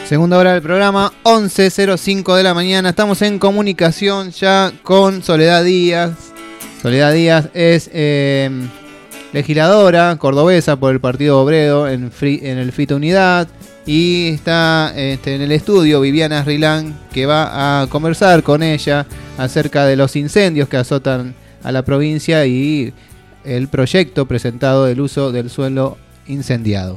Segunda hora del programa, 11:05 de la mañana. Estamos en comunicación ya con Soledad Díaz. Soledad Díaz es legisladora cordobesa por el Partido Obrero en el Fita Unidad. Y está en el estudio Viviana Rilán, que va a conversar con ella acerca de los incendios que azotan a la provincia y el proyecto presentado del uso del suelo incendiado.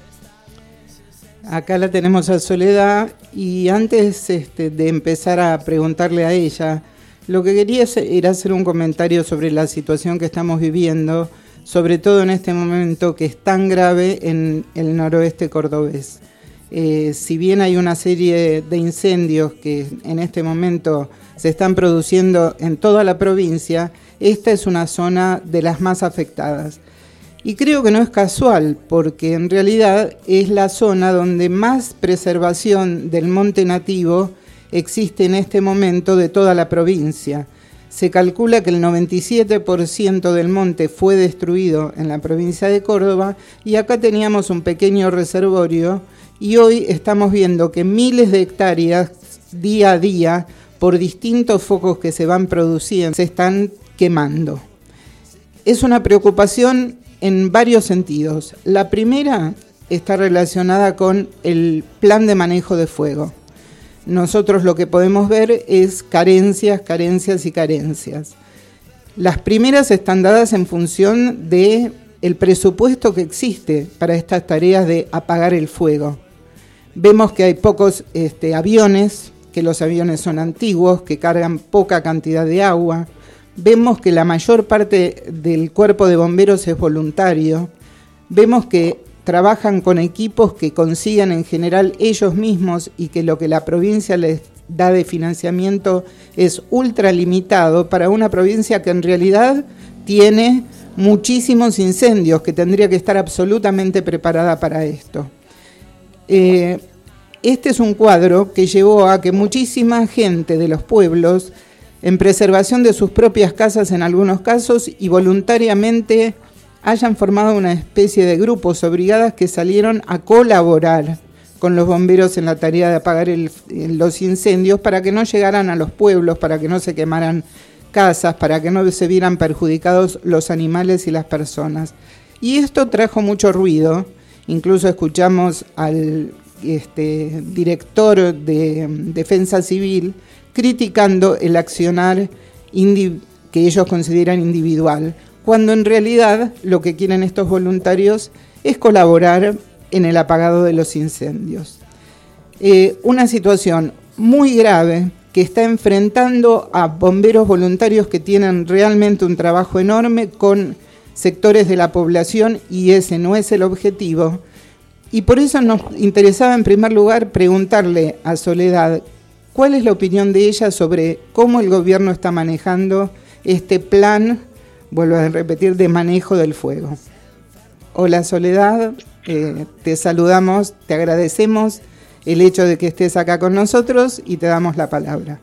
Acá la tenemos a Soledad y antes de empezar a preguntarle a ella, lo que quería era hacer un comentario sobre la situación que estamos viviendo, sobre todo en este momento que es tan grave en el noroeste cordobés. Si bien hay una serie de incendios que en este momento se están produciendo en toda la provincia, esta es una zona de las más afectadas. Y creo que no es casual, porque en realidad es la zona donde más preservación del monte nativo existe en este momento de toda la provincia. Se calcula que el 97% del monte fue destruido en la provincia de Córdoba y acá teníamos un pequeño reservorio y hoy estamos viendo que miles de hectáreas día a día por distintos focos que se van produciendo se están quemando. Es una preocupación en varios sentidos. La primera está relacionada con el plan de manejo de fuego. Nosotros lo que podemos ver es carencias. Las primeras están dadas en función del presupuesto que existe para estas tareas de apagar el fuego. Vemos que hay pocos aviones, que los aviones son antiguos, que cargan poca cantidad de agua. Vemos que la mayor parte del cuerpo de bomberos es voluntario. Vemos que trabajan con equipos que consigan en general ellos mismos y que lo que la provincia les da de financiamiento es ultra limitado para una provincia que en realidad tiene muchísimos incendios, que tendría que estar absolutamente preparada para esto. Este es un cuadro que llevó a que muchísima gente de los pueblos, en preservación de sus propias casas en algunos casos y voluntariamente hayan formado una especie de grupos o brigadas que salieron a colaborar con los bomberos en la tarea de apagar los incendios para que no llegaran a los pueblos, para que no se quemaran casas, para que no se vieran perjudicados los animales y las personas. Y esto trajo mucho ruido, incluso escuchamos al director de Defensa Civil criticando el accionar que ellos consideran individual, cuando en realidad lo que quieren estos voluntarios es colaborar en el apagado de los incendios. Una situación muy grave que está enfrentando a bomberos voluntarios que tienen realmente un trabajo enorme con sectores de la población y ese no es el objetivo. Y por eso nos interesaba en primer lugar preguntarle a Soledad ¿cuál es la opinión de ella sobre cómo el gobierno está manejando este plan, vuelvo a repetir, de manejo del fuego? Hola Soledad, te saludamos, te agradecemos el hecho de que estés acá con nosotros y te damos la palabra.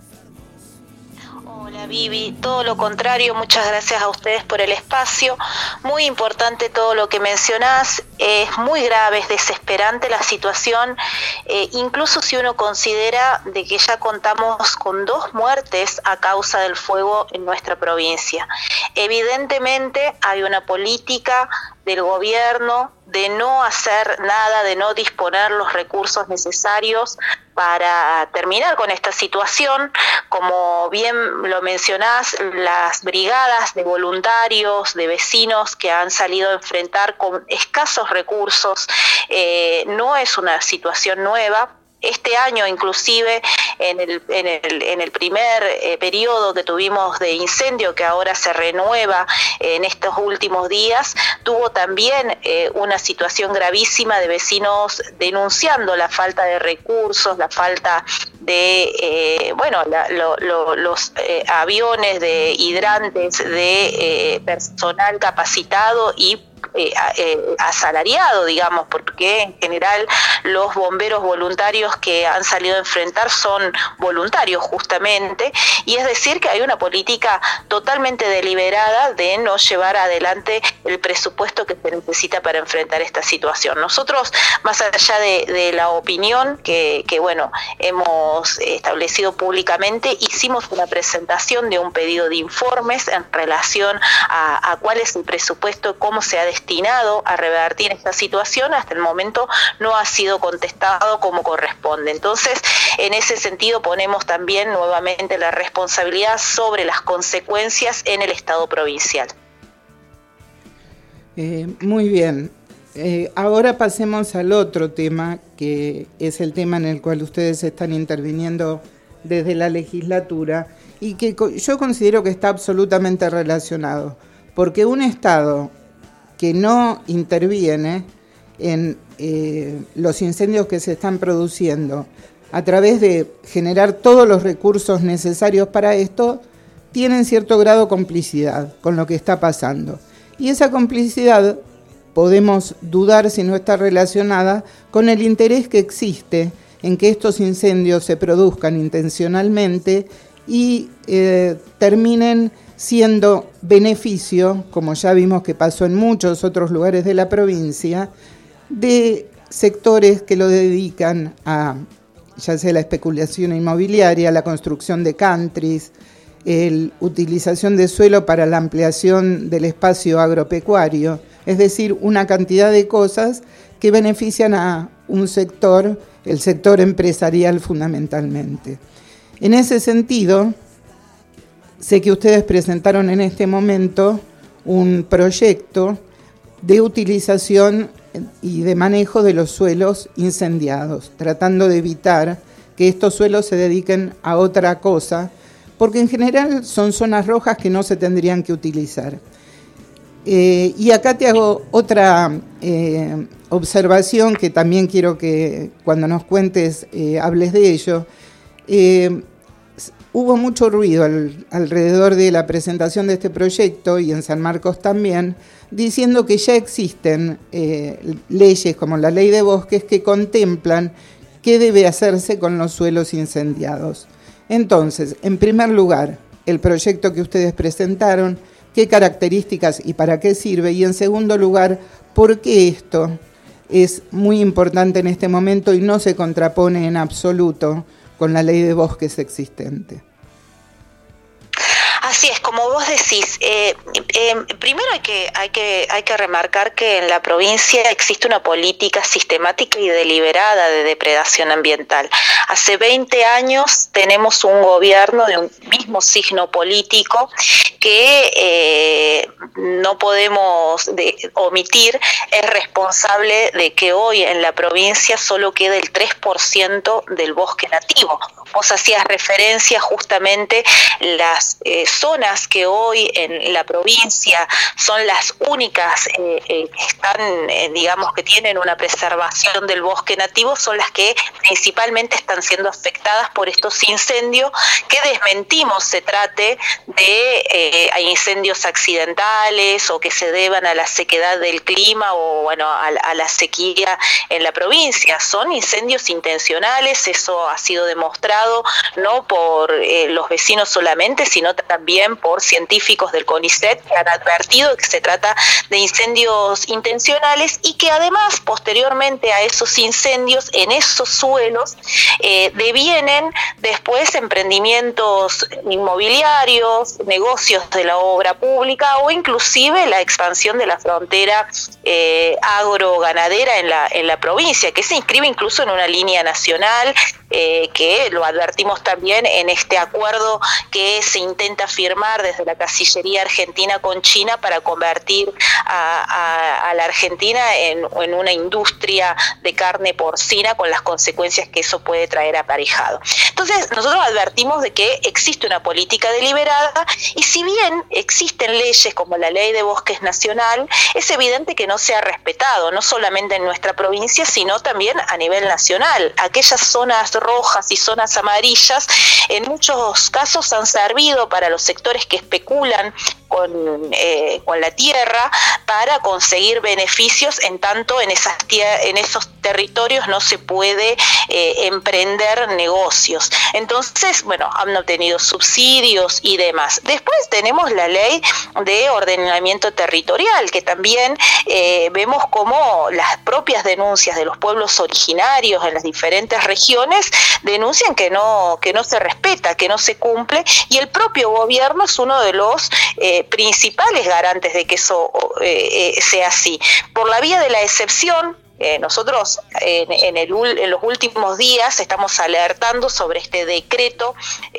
Hola Vivi, todo lo contrario, muchas gracias a ustedes por el espacio. Muy importante todo lo que mencionás, es muy grave, es desesperante la situación, incluso si uno considera de que ya contamos con 2 muertes a causa del fuego en nuestra provincia. Evidentemente hay una política del gobierno de no hacer nada, de no disponer los recursos necesarios para terminar con esta situación. Como bien lo mencionás, las brigadas de voluntarios, de vecinos que han salido a enfrentar con escasos recursos, no es una situación nueva. Este año inclusive en el primer periodo que tuvimos de incendio, que ahora se renueva en estos últimos días, tuvo también una situación gravísima de vecinos denunciando la falta de recursos, la falta de los aviones de hidrantes de personal capacitado y asalariado, digamos, porque en general los bomberos voluntarios que han salido a enfrentar son voluntarios justamente, y es decir que hay una política totalmente deliberada de no llevar adelante el presupuesto que se necesita para enfrentar esta situación. Nosotros, más allá de la opinión que hemos establecido públicamente, hicimos una presentación de un pedido de informes en relación a cuál es el presupuesto, cómo se ha destinado a revertir esta situación. Hasta el momento no ha sido contestado como corresponde. Entonces, en ese sentido ponemos también nuevamente la responsabilidad sobre las consecuencias en el Estado provincial. Muy bien. Ahora pasemos al otro tema, que es el tema en el cual ustedes están interviniendo desde la legislatura y que yo considero que está absolutamente relacionado, porque un Estado que no interviene en los incendios que se están produciendo a través de generar todos los recursos necesarios para esto, tienen cierto grado de complicidad con lo que está pasando. Y esa complicidad podemos dudar si no está relacionada con el interés que existe en que estos incendios se produzcan intencionalmente y terminen siendo beneficio, como ya vimos que pasó en muchos otros lugares de la provincia, de sectores que lo dedican a, ya sea la especulación inmobiliaria, la construcción de countries, la utilización de suelo para la ampliación del espacio agropecuario, es decir, una cantidad de cosas que benefician a un sector, el sector empresarial fundamentalmente. En ese sentido, sé que ustedes presentaron en este momento un proyecto de utilización y de manejo de los suelos incendiados, tratando de evitar que estos suelos se dediquen a otra cosa, porque en general son zonas rojas que no se tendrían que utilizar. Y acá te hago otra observación que también quiero que cuando nos cuentes hables de ello. Hubo mucho ruido alrededor de la presentación de este proyecto y en San Marcos también, diciendo que ya existen leyes como la Ley de Bosques que contemplan qué debe hacerse con los suelos incendiados. Entonces, en primer lugar, el proyecto que ustedes presentaron, qué características y para qué sirve, y en segundo lugar, por qué esto es muy importante en este momento y no se contrapone en absoluto con la Ley de Bosques existente. Así es, como vos decís, primero hay que remarcar que en la provincia existe una política sistemática y deliberada de depredación ambiental. Hace 20 años tenemos un gobierno de un mismo signo político que no podemos omitir, es responsable de que hoy en la provincia solo quede el 3% del bosque nativo. Vos hacías referencia justamente las zonas que hoy en la provincia son las únicas que están, digamos, que tienen una preservación del bosque nativo, son las que principalmente están siendo afectadas por estos incendios, que desmentimos se trate de incendios accidentales o que se deban a la sequedad del clima o a la sequía en la provincia. Son incendios intencionales, eso ha sido demostrado no por los vecinos solamente, sino también por científicos del CONICET que han advertido que se trata de incendios intencionales y que además posteriormente a esos incendios en esos suelos devienen después emprendimientos inmobiliarios, negocios de la obra pública o inclusive la expansión de la frontera agroganadera en la provincia, que se inscribe incluso en una línea nacional que lo advertimos también en este acuerdo que se intenta firmar desde la Cancillería Argentina con China para convertir a a la Argentina en una industria de carne porcina con las consecuencias que eso puede traer aparejado. Entonces, nosotros advertimos de que existe una política deliberada y si bien existen leyes como la Ley de Bosques Nacional, es evidente que no se ha respetado, no solamente en nuestra provincia, sino también a nivel nacional. Aquellas zonas rojas y zonas amarillas, en muchos casos han servido para los sectores que especulan con la tierra para conseguir beneficios, en tanto en esos territorios no se puede emprender negocios. Entonces, bueno, han obtenido subsidios y demás. Después tenemos la ley de ordenamiento territorial, que también vemos como las propias denuncias de los pueblos originarios en las diferentes regiones denuncian que no se respeta, que no se cumple, y el propio gobierno es uno de los principales garantes de que eso sea así. Por la vía de la excepción, nosotros en los últimos días estamos alertando sobre este decreto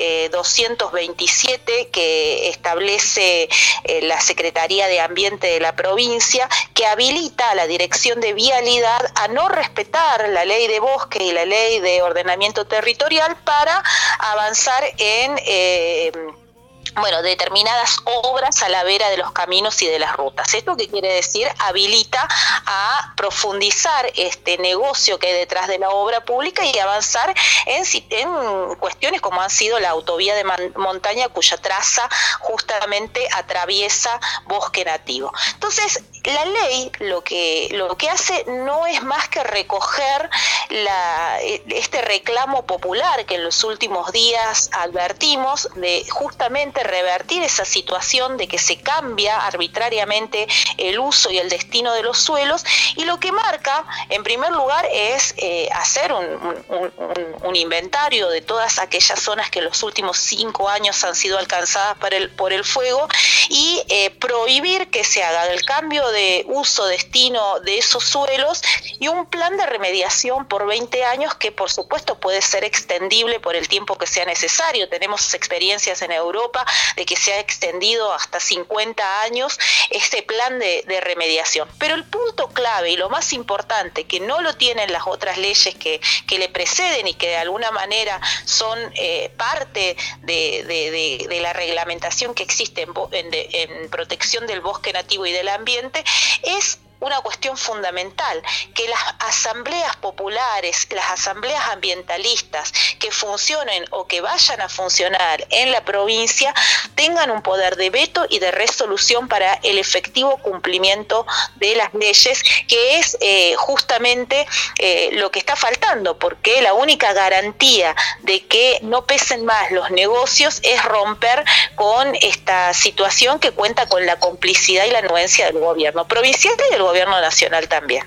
227 que establece la Secretaría de Ambiente de la provincia, que habilita a la Dirección de Vialidad a no respetar la ley de bosque y la ley de ordenamiento territorial para avanzar en determinadas obras a la vera de los caminos y de las rutas. ¿Esto qué quiere decir? Habilita a profundizar este negocio que hay detrás de la obra pública y avanzar en cuestiones como han sido la autovía de montaña, cuya traza justamente atraviesa bosque nativo. Entonces, la ley lo que hace no es más que recoger este reclamo popular que en los últimos días advertimos, de justamente revertir esa situación de que se cambia arbitrariamente el uso y el destino de los suelos, y lo que marca en primer lugar es hacer un inventario de todas aquellas zonas que en los últimos 5 años han sido alcanzadas por el fuego y prohibir que se haga el cambio de uso, destino de esos suelos, y un plan de remediación por 20 años que por supuesto puede ser extendible por el tiempo que sea necesario. Tenemos experiencias en Europa de que se ha extendido hasta 50 años este plan de remediación. Pero el punto clave y lo más importante, que no lo tienen las otras leyes que le preceden y que de alguna manera son parte de la reglamentación que existe en protección del bosque nativo y del ambiente, es una cuestión fundamental, que las asambleas populares, las asambleas ambientalistas que funcionen o que vayan a funcionar en la provincia tengan un poder de veto y de resolución para el efectivo cumplimiento de las leyes, que es justamente lo que está faltando, porque la única garantía de que no pesen más los negocios es romper con esta situación que cuenta con la complicidad y la anuencia del gobierno provincial y del gobierno nacional también.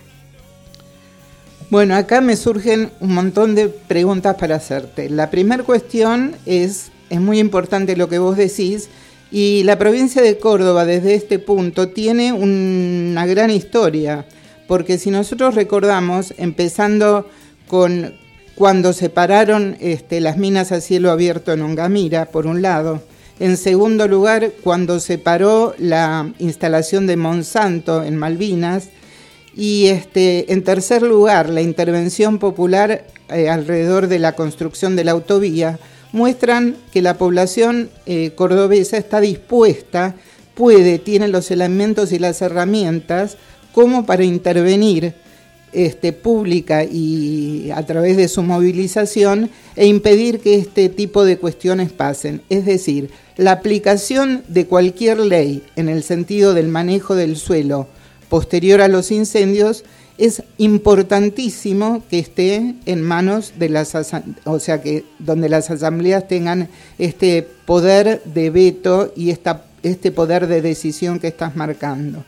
Bueno, acá me surgen un montón de preguntas para hacerte. La primera cuestión es muy importante lo que vos decís, y la provincia de Córdoba desde este punto tiene una gran historia, porque si nosotros recordamos, empezando con cuando separaron las minas a cielo abierto en Ongamira, por un lado. En segundo lugar, cuando se paró la instalación de Monsanto en Malvinas. Y en tercer lugar, la intervención popular alrededor de la construcción de la autovía, muestran que la población cordobesa está dispuesta, tiene los elementos y las herramientas como para intervenir pública y a través de su movilización e impedir que este tipo de cuestiones pasen. Es decir, la aplicación de cualquier ley en el sentido del manejo del suelo posterior a los incendios es importantísimo que esté en manos de que donde las asambleas tengan este poder de veto y este poder de decisión que estás marcando.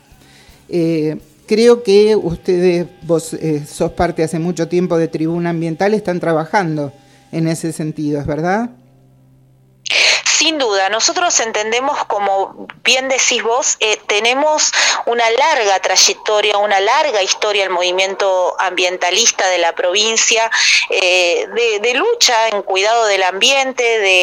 Creo que vos sos parte hace mucho tiempo de Tribuna Ambiental, están trabajando en ese sentido, ¿es verdad? Sí, Sin duda, nosotros entendemos, como bien decís vos, tenemos una larga trayectoria, una larga historia del movimiento ambientalista de la provincia, de lucha en cuidado del ambiente,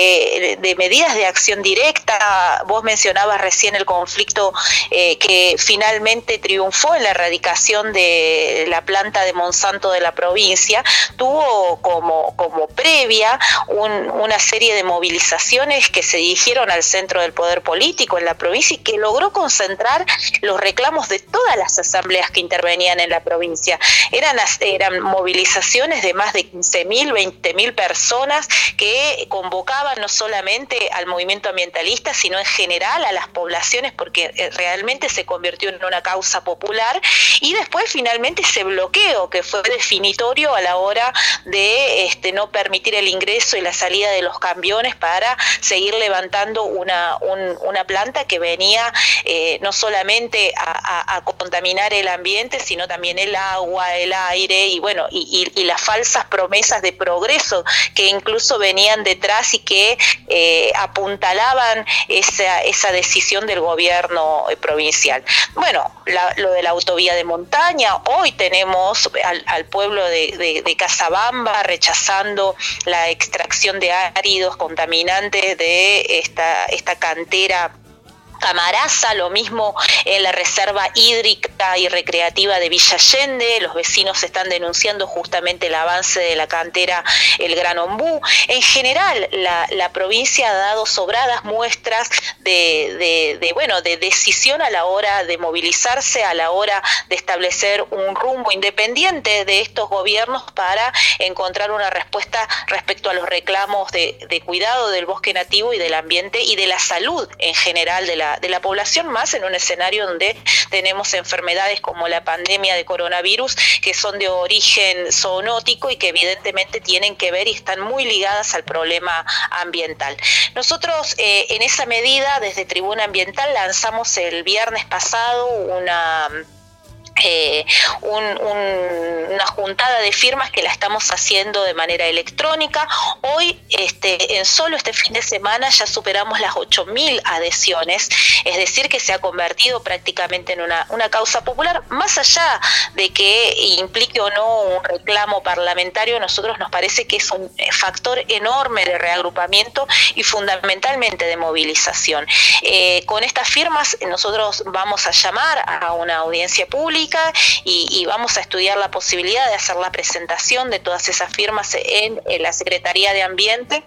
de medidas de acción directa. Vos mencionabas recién el conflicto que finalmente triunfó en la erradicación de la planta de Monsanto de la provincia. Tuvo como previa una serie de movilizaciones que se dirigieron al centro del poder político en la provincia y que logró concentrar los reclamos de todas las asambleas que intervenían en la provincia. Eran movilizaciones de más de 15.000, 20.000 personas que convocaban no solamente al movimiento ambientalista, sino en general a las poblaciones, porque realmente se convirtió en una causa popular. Y después finalmente ese bloqueo que fue definitorio a la hora de no permitir el ingreso y la salida de los camiones para seguir levantando una planta que venía no solamente a contaminar el ambiente, sino también el agua, el aire y las falsas promesas de progreso que incluso venían detrás y que apuntalaban esa decisión del gobierno provincial. Bueno, lo de la autovía de montaña, hoy tenemos al pueblo de Casabamba rechazando la extracción de áridos contaminantes de esta cantera Camaraza, lo mismo en la reserva hídrica y recreativa de Villa Allende. Los vecinos están denunciando justamente el avance de la cantera El Gran Ombú. En general, la provincia ha dado sobradas muestras de decisión a la hora de movilizarse, a la hora de establecer un rumbo independiente de estos gobiernos para encontrar una respuesta respecto a los reclamos de cuidado del bosque nativo y del ambiente y de la salud en general de la población, más en un escenario donde tenemos enfermedades como la pandemia de coronavirus que son de origen zoonótico y que evidentemente tienen que ver y están muy ligadas al problema ambiental. Nosotros en esa medida desde Tribuna Ambiental lanzamos el viernes pasado una juntada de firmas que la estamos haciendo de manera electrónica. Hoy, en solo este fin de semana, ya superamos las 8.000 adhesiones, es decir, que se ha convertido prácticamente en una causa popular. Más allá de que implique o no un reclamo parlamentario, a nosotros nos parece que es un factor enorme de reagrupamiento y fundamentalmente de movilización. Con estas firmas nosotros vamos a llamar a una audiencia pública y vamos a estudiar la posibilidad de hacer la presentación de todas esas firmas en la Secretaría de Ambiente.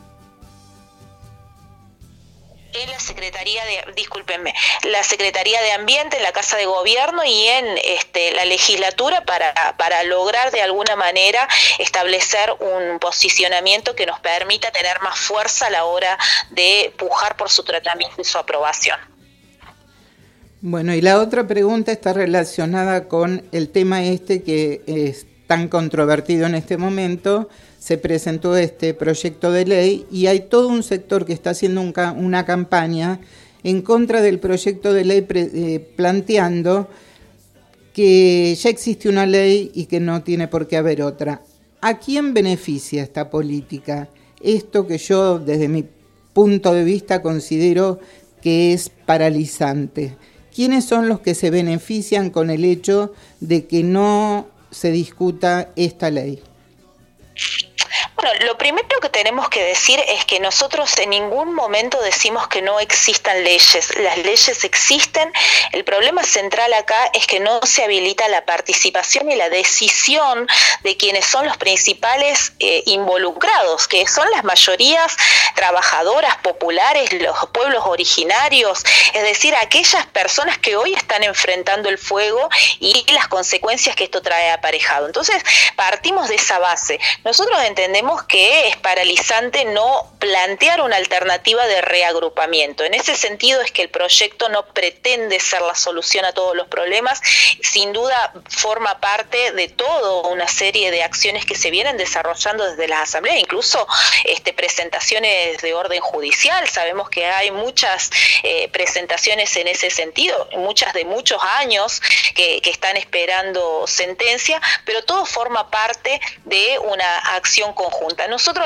En la la Secretaría de Ambiente, en la Casa de Gobierno y en la legislatura para lograr de alguna manera establecer un posicionamiento que nos permita tener más fuerza a la hora de pujar por su tratamiento y su aprobación. Bueno, y la otra pregunta está relacionada con el tema que es tan controvertido en este momento. Se presentó este proyecto de ley y hay todo un sector que está haciendo una campaña en contra del proyecto de ley planteando que ya existe una ley y que no tiene por qué haber otra. ¿A quién beneficia esta política? Esto que yo, desde mi punto de vista, considero que es paralizante. ¿Quiénes son los que se benefician con el hecho de que no se discuta esta ley? Bueno, lo primero que tenemos que decir es que nosotros en ningún momento decimos que no existan leyes. Las leyes existen. El problema central acá es que no se habilita la participación y la decisión de quienes son los principales involucrados, que son las mayorías trabajadoras populares, los pueblos originarios, es decir, aquellas personas que hoy están enfrentando el fuego y las consecuencias que esto trae aparejado. Entonces, partimos de esa base. Nosotros entendemos que es paralizante no plantear una alternativa de reagrupamiento. En ese sentido es que el proyecto no pretende ser la solución a todos los problemas, sin duda forma parte de toda una serie de acciones que se vienen desarrollando desde las asambleas, incluso presentaciones de orden judicial. Sabemos que hay muchas presentaciones en ese sentido, muchas de muchos años que están esperando sentencia, pero todo forma parte de una acción conjunta. Nosotros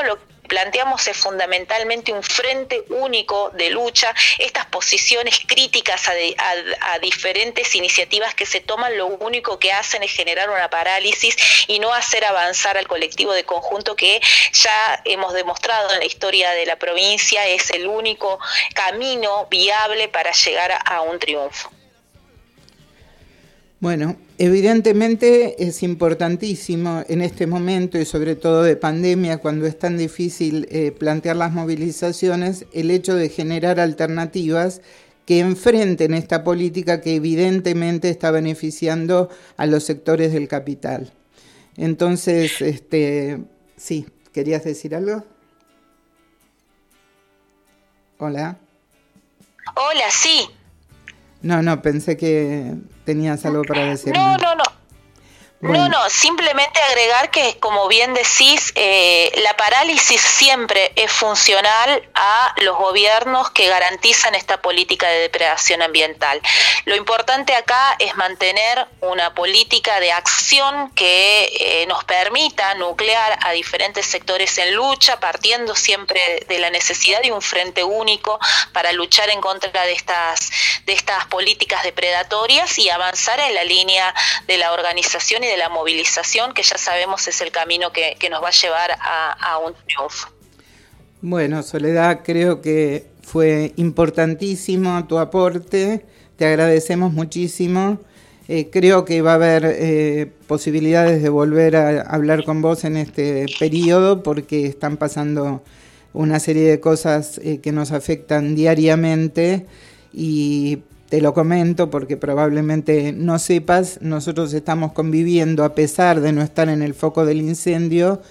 planteamos es fundamentalmente un frente único de lucha, estas posiciones críticas a diferentes iniciativas que se toman, lo único que hacen es generar una parálisis y no hacer avanzar al colectivo de conjunto, que ya hemos demostrado en la historia de la provincia es el único camino viable para llegar a un triunfo. Bueno, evidentemente es importantísimo en este momento y sobre todo de pandemia, cuando es tan difícil plantear las movilizaciones, el hecho de generar alternativas que enfrenten esta política que evidentemente está beneficiando a los sectores del capital. Entonces, sí, ¿querías decir algo? Hola. Hola, sí. No, pensé que tenías algo para decir. No. Bueno. No, simplemente agregar que, como bien decís, la parálisis siempre es funcional a los gobiernos que garantizan esta política de depredación ambiental. Lo importante acá es mantener una política de acción que nos permita nuclear a diferentes sectores en lucha, partiendo siempre de la necesidad de un frente único para luchar en contra de estas políticas depredatorias y avanzar en la línea de la organización y de la movilización, que ya sabemos es el camino que nos va a llevar a un triunfo. Bueno, Soledad, creo que fue importantísimo tu aporte, te agradecemos muchísimo. Creo que va a haber posibilidades de volver a hablar con vos en este periodo, porque están pasando una serie de cosas que nos afectan diariamente, y te lo comento porque probablemente no sepas, nosotros estamos conviviendo, a pesar de no estar en el foco del incendio,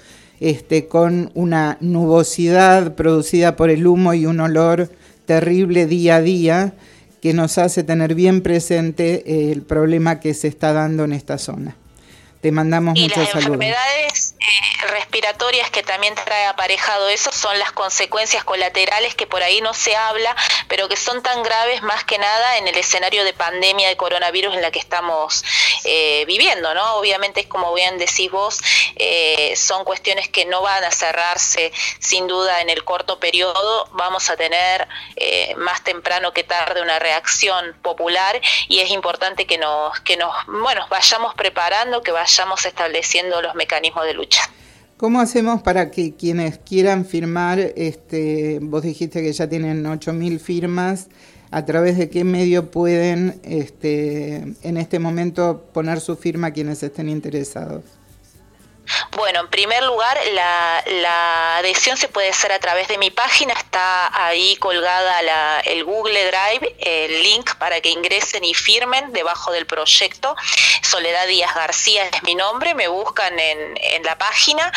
con una nubosidad producida por el humo y un olor terrible día a día, que nos hace tener bien presente el problema que se está dando en esta zona. Te mandamos muchos saludos. Y las enfermedades respiratorias que también trae aparejado eso son las consecuencias colaterales que por ahí no se habla, pero que son tan graves más que nada en el escenario de pandemia de coronavirus en la que estamos viviendo, ¿no? Obviamente, como bien decís vos, son cuestiones que no van a cerrarse sin duda en el corto periodo. Vamos a tener más temprano que tarde una reacción popular, y es importante que nos vayamos preparando, que vayamos estableciendo los mecanismos de lucha. ¿Cómo hacemos para que quienes quieran firmar, vos dijiste que ya tienen 8.000 firmas, a través de qué medio pueden en este momento poner su firma quienes estén interesados? Bueno, en primer lugar, la adhesión se puede hacer a través de mi página, está ahí colgada el Google Drive, el link para que ingresen y firmen debajo del proyecto. Soledad Díaz García es mi nombre, me buscan en la página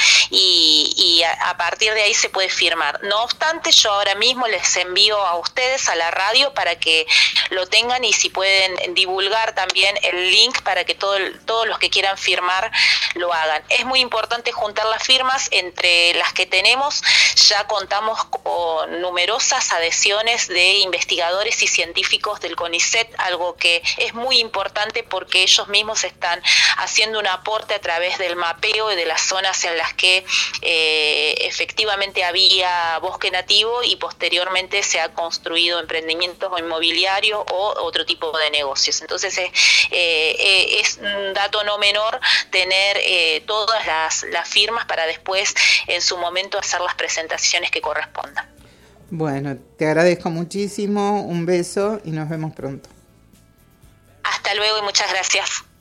y a partir de ahí se puede firmar. No obstante, yo ahora mismo les envío a ustedes, a la radio, para que lo tengan, y si pueden divulgar también el link para que todos los que quieran firmar lo hagan. Es muy importante juntar las firmas. Entre las que tenemos ya contamos con numerosas adhesiones de investigadores y científicos del CONICET, algo que es muy importante porque ellos mismos están haciendo un aporte a través del mapeo y de las zonas en las que efectivamente había bosque nativo y posteriormente se ha construido emprendimientos inmobiliarios o otro tipo de negocios. Entonces es un dato no menor tener todas las firmas para después en su momento hacer las presentaciones que correspondan. Bueno, te agradezco muchísimo, un beso y nos vemos pronto. Hasta luego y muchas gracias.